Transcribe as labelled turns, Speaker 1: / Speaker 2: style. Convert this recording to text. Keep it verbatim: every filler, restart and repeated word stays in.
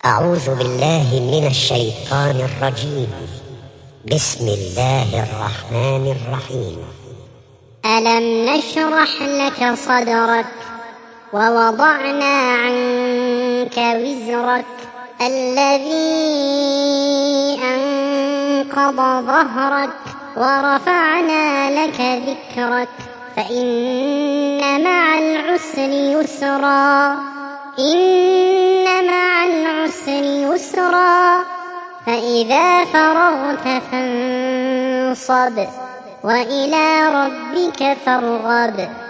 Speaker 1: أعوذ بالله من الشيطان الرجيم. بسم الله الرحمن الرحيم.
Speaker 2: ألم نشرح لك صدرك ووضعنا عنك وزرك الذي أنقض ظهرك ورفعنا لك ذكرك فإن مع العسر يسرا إن مع العسر يسرا فإذا فرغت فانصب وإلى ربك فارغب.